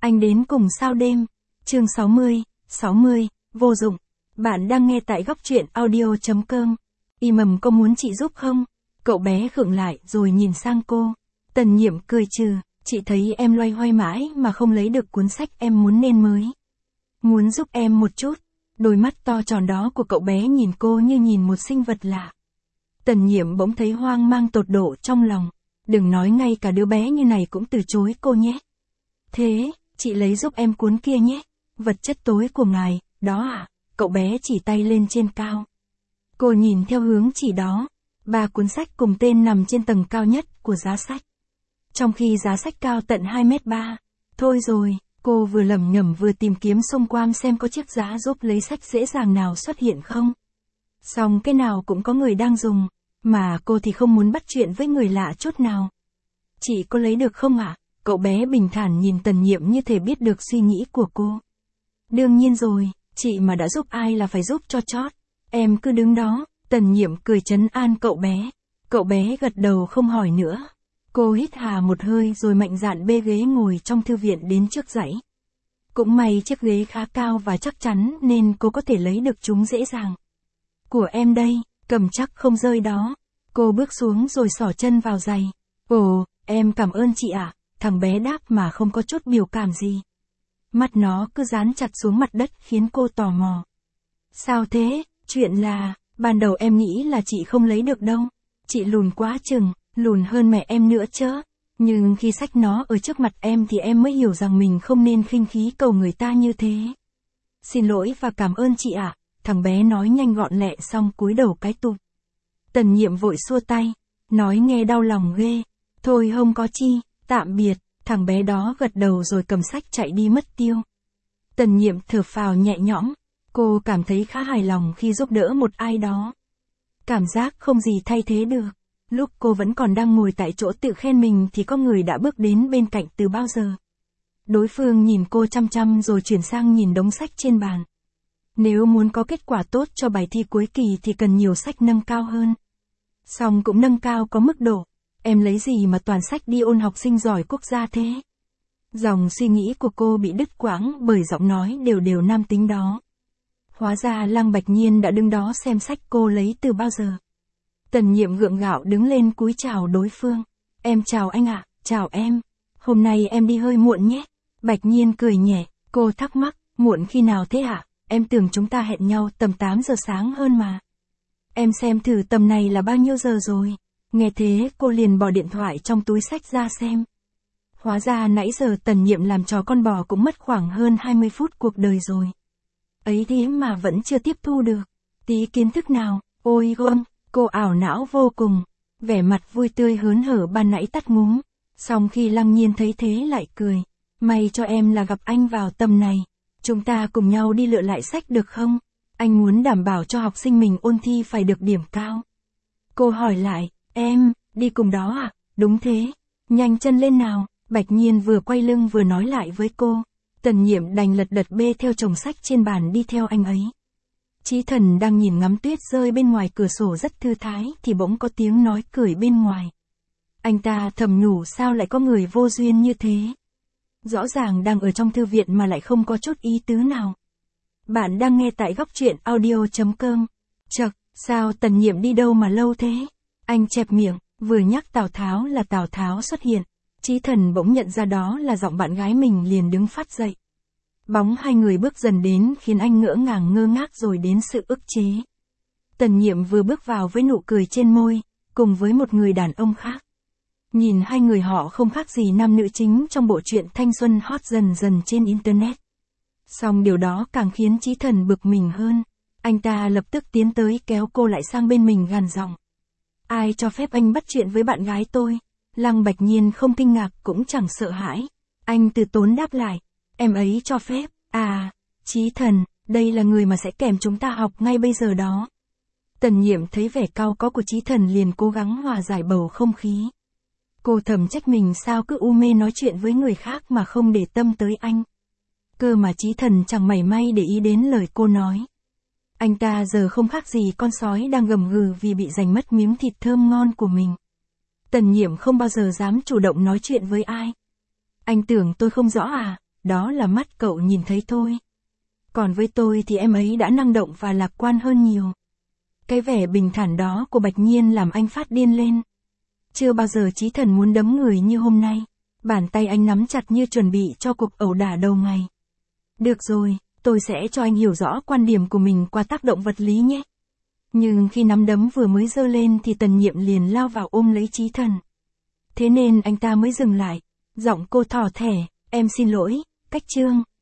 Anh đến cùng sao đêm. Chương 60, vô dụng. Bạn đang nghe tại góc truyện audio.com. Y Mầm có muốn chị giúp không? Cậu bé khựng lại rồi nhìn sang cô. Tần Nhiệm cười trừ, chị thấy em loay hoay mãi mà không lấy được cuốn sách em muốn nên mới. Muốn giúp em một chút. Đôi mắt to tròn đó của cậu bé nhìn cô như nhìn một sinh vật lạ. Tần Nhiệm bỗng thấy hoang mang tột độ trong lòng. Đừng nói ngay cả đứa bé như này cũng từ chối cô nhé. Thế, chị lấy giúp em cuốn kia nhé. Vật chất tối của ngài, đó à? Cậu bé chỉ tay lên trên cao. Cô nhìn theo hướng chỉ đó. 3 cuốn sách cùng tên nằm trên tầng cao nhất của giá sách. Trong khi giá sách cao tận 2m3. Thôi rồi, cô vừa lẩm nhẩm vừa tìm kiếm xung quanh xem có chiếc giá giúp lấy sách dễ dàng nào xuất hiện không. Song cái nào cũng có người đang dùng, mà cô thì không muốn bắt chuyện với người lạ chút nào. Chị có lấy được không ạ? Cậu bé bình thản nhìn Tần Nhiệm như thể biết được suy nghĩ của cô. Đương nhiên rồi, chị mà đã giúp ai là phải giúp cho chót. Em cứ đứng đó. Tần Nhiệm cười trấn an cậu bé. Cậu bé gật đầu không hỏi nữa. Cô hít hà một hơi rồi mạnh dạn bê ghế ngồi trong thư viện đến trước dãy. Cũng may chiếc ghế khá cao và chắc chắn nên cô có thể lấy được chúng dễ dàng. Của em đây, cầm chắc không rơi đó. Cô bước xuống rồi xỏ chân vào giày. Ồ, em cảm ơn chị ạ. Thằng bé đáp mà không có chút biểu cảm gì. Mắt nó cứ dán chặt xuống mặt đất khiến cô tò mò. Sao thế? Chuyện là, ban đầu em nghĩ là chị không lấy được đâu. Chị lùn quá chừng, lùn hơn mẹ em nữa chớ. Nhưng khi xách nó ở trước mặt em thì em mới hiểu rằng mình không nên khinh khí cầu người ta như thế. Xin lỗi và cảm ơn chị ạ. Thằng bé nói nhanh gọn lẹ xong cúi đầu cái tụt. Tần Nhiệm vội xua tay. Nói nghe đau lòng ghê. Thôi không có chi, tạm biệt. Thằng bé đó gật đầu rồi cầm sách chạy đi mất tiêu. Tần Nhiệm thở phào nhẹ nhõm. Cô cảm thấy khá hài lòng khi giúp đỡ một ai đó. Cảm giác không gì thay thế được. Lúc cô vẫn còn đang ngồi tại chỗ tự khen mình thì có người đã bước đến bên cạnh từ bao giờ. Đối phương nhìn cô chăm chăm rồi chuyển sang nhìn đống sách trên bàn. Nếu muốn có kết quả tốt cho bài thi cuối kỳ thì cần nhiều sách nâng cao hơn. Song cũng nâng cao có mức độ. Em lấy gì mà toàn sách đi ôn học sinh giỏi quốc gia thế? Dòng suy nghĩ của cô bị đứt quãng bởi giọng nói đều đều nam tính đó. Hóa ra Lăng Bạch Nhiên đã đứng đó xem sách cô lấy từ bao giờ. Tần Nhiệm gượng gạo đứng lên cúi chào đối phương. Em chào anh ạ, chào em. Hôm nay em đi hơi muộn nhé. Bạch Nhiên cười nhẹ, cô thắc mắc, muộn khi nào thế ạ? Em tưởng chúng ta hẹn nhau tầm 8 giờ sáng hơn mà. Em xem thử tầm này là bao nhiêu giờ rồi. Nghe thế cô liền bỏ điện thoại trong túi sách ra xem. Hóa ra nãy giờ Tần Nhiệm làm trò con bò cũng mất khoảng hơn 20 phút cuộc đời rồi. Ấy thế mà vẫn chưa tiếp thu được tí kiến thức nào. Ôi gông, cô ảo não vô cùng. Vẻ mặt vui tươi hớn hở ban nãy tắt ngúm. Xong khi Lăng Nhiên thấy thế lại cười. May cho em là gặp anh vào tầm này. Chúng ta cùng nhau đi lựa lại sách được không? Anh muốn đảm bảo cho học sinh mình ôn thi phải được điểm cao. Cô hỏi lại, em, đi cùng đó à? Đúng thế. Nhanh chân lên nào. Bạch Nhiên vừa quay lưng vừa nói lại với cô. Tần Nhiệm đành lật đật bê theo chồng sách trên bàn đi theo anh ấy. Chí Thần đang nhìn ngắm tuyết rơi bên ngoài cửa sổ rất thư thái thì bỗng có tiếng nói cười bên ngoài. Anh ta thầm nhủ sao lại có người vô duyên như thế. Rõ ràng đang ở trong thư viện mà lại không có chút ý tứ nào. Bạn đang nghe tại góc truyện audio.com. Chậc, sao Tần Nhiệm đi đâu mà lâu thế? Anh chẹp miệng, vừa nhắc Tào Tháo là Tào Tháo xuất hiện. Chí Thần bỗng nhận ra đó là giọng bạn gái mình liền đứng phát dậy. Bóng hai người bước dần đến khiến anh ngỡ ngàng ngơ ngác rồi đến sự ức chế. Tần Nhiệm vừa bước vào với nụ cười trên môi, cùng với một người đàn ông khác. Nhìn hai người họ không khác gì nam nữ chính trong bộ truyện thanh xuân hot dần dần trên Internet. Song điều đó càng khiến Chí Thần bực mình hơn. Anh ta lập tức tiến tới kéo cô lại sang bên mình gằn giọng. Ai cho phép anh bắt chuyện với bạn gái tôi? Lăng Bạch Nhiên không kinh ngạc cũng chẳng sợ hãi. Anh từ tốn đáp lại. Em ấy cho phép. À, Chí Thần, đây là người mà sẽ kèm chúng ta học ngay bây giờ đó. Tần Nhiệm thấy vẻ cau có của Chí Thần liền cố gắng hòa giải bầu không khí. Cô thầm trách mình sao cứ u mê nói chuyện với người khác mà không để tâm tới anh. Cơ mà Chí Thần chẳng mảy may để ý đến lời cô nói. Anh ta giờ không khác gì con sói đang gầm gừ vì bị giành mất miếng thịt thơm ngon của mình. Tần Nhiệm không bao giờ dám chủ động nói chuyện với ai. Anh tưởng tôi không rõ à? đó là mắt cậu nhìn thấy thôi. Còn với tôi thì em ấy đã năng động và lạc quan hơn nhiều. Cái vẻ bình thản đó của Bạch Nhiên làm anh phát điên lên. Chưa bao giờ Chí Thần muốn đấm người như hôm nay. Bàn tay anh nắm chặt như chuẩn bị cho cuộc ẩu đả đầu ngày. Được rồi, tôi sẽ cho anh hiểu rõ quan điểm của mình qua tác động vật lý nhé. Nhưng khi nắm đấm vừa mới giơ lên thì Tần Nhiệm liền lao vào ôm lấy Chí Thần. Thế nên anh ta mới dừng lại. Giọng cô thỏ thẻ, em xin lỗi, Cách Trương.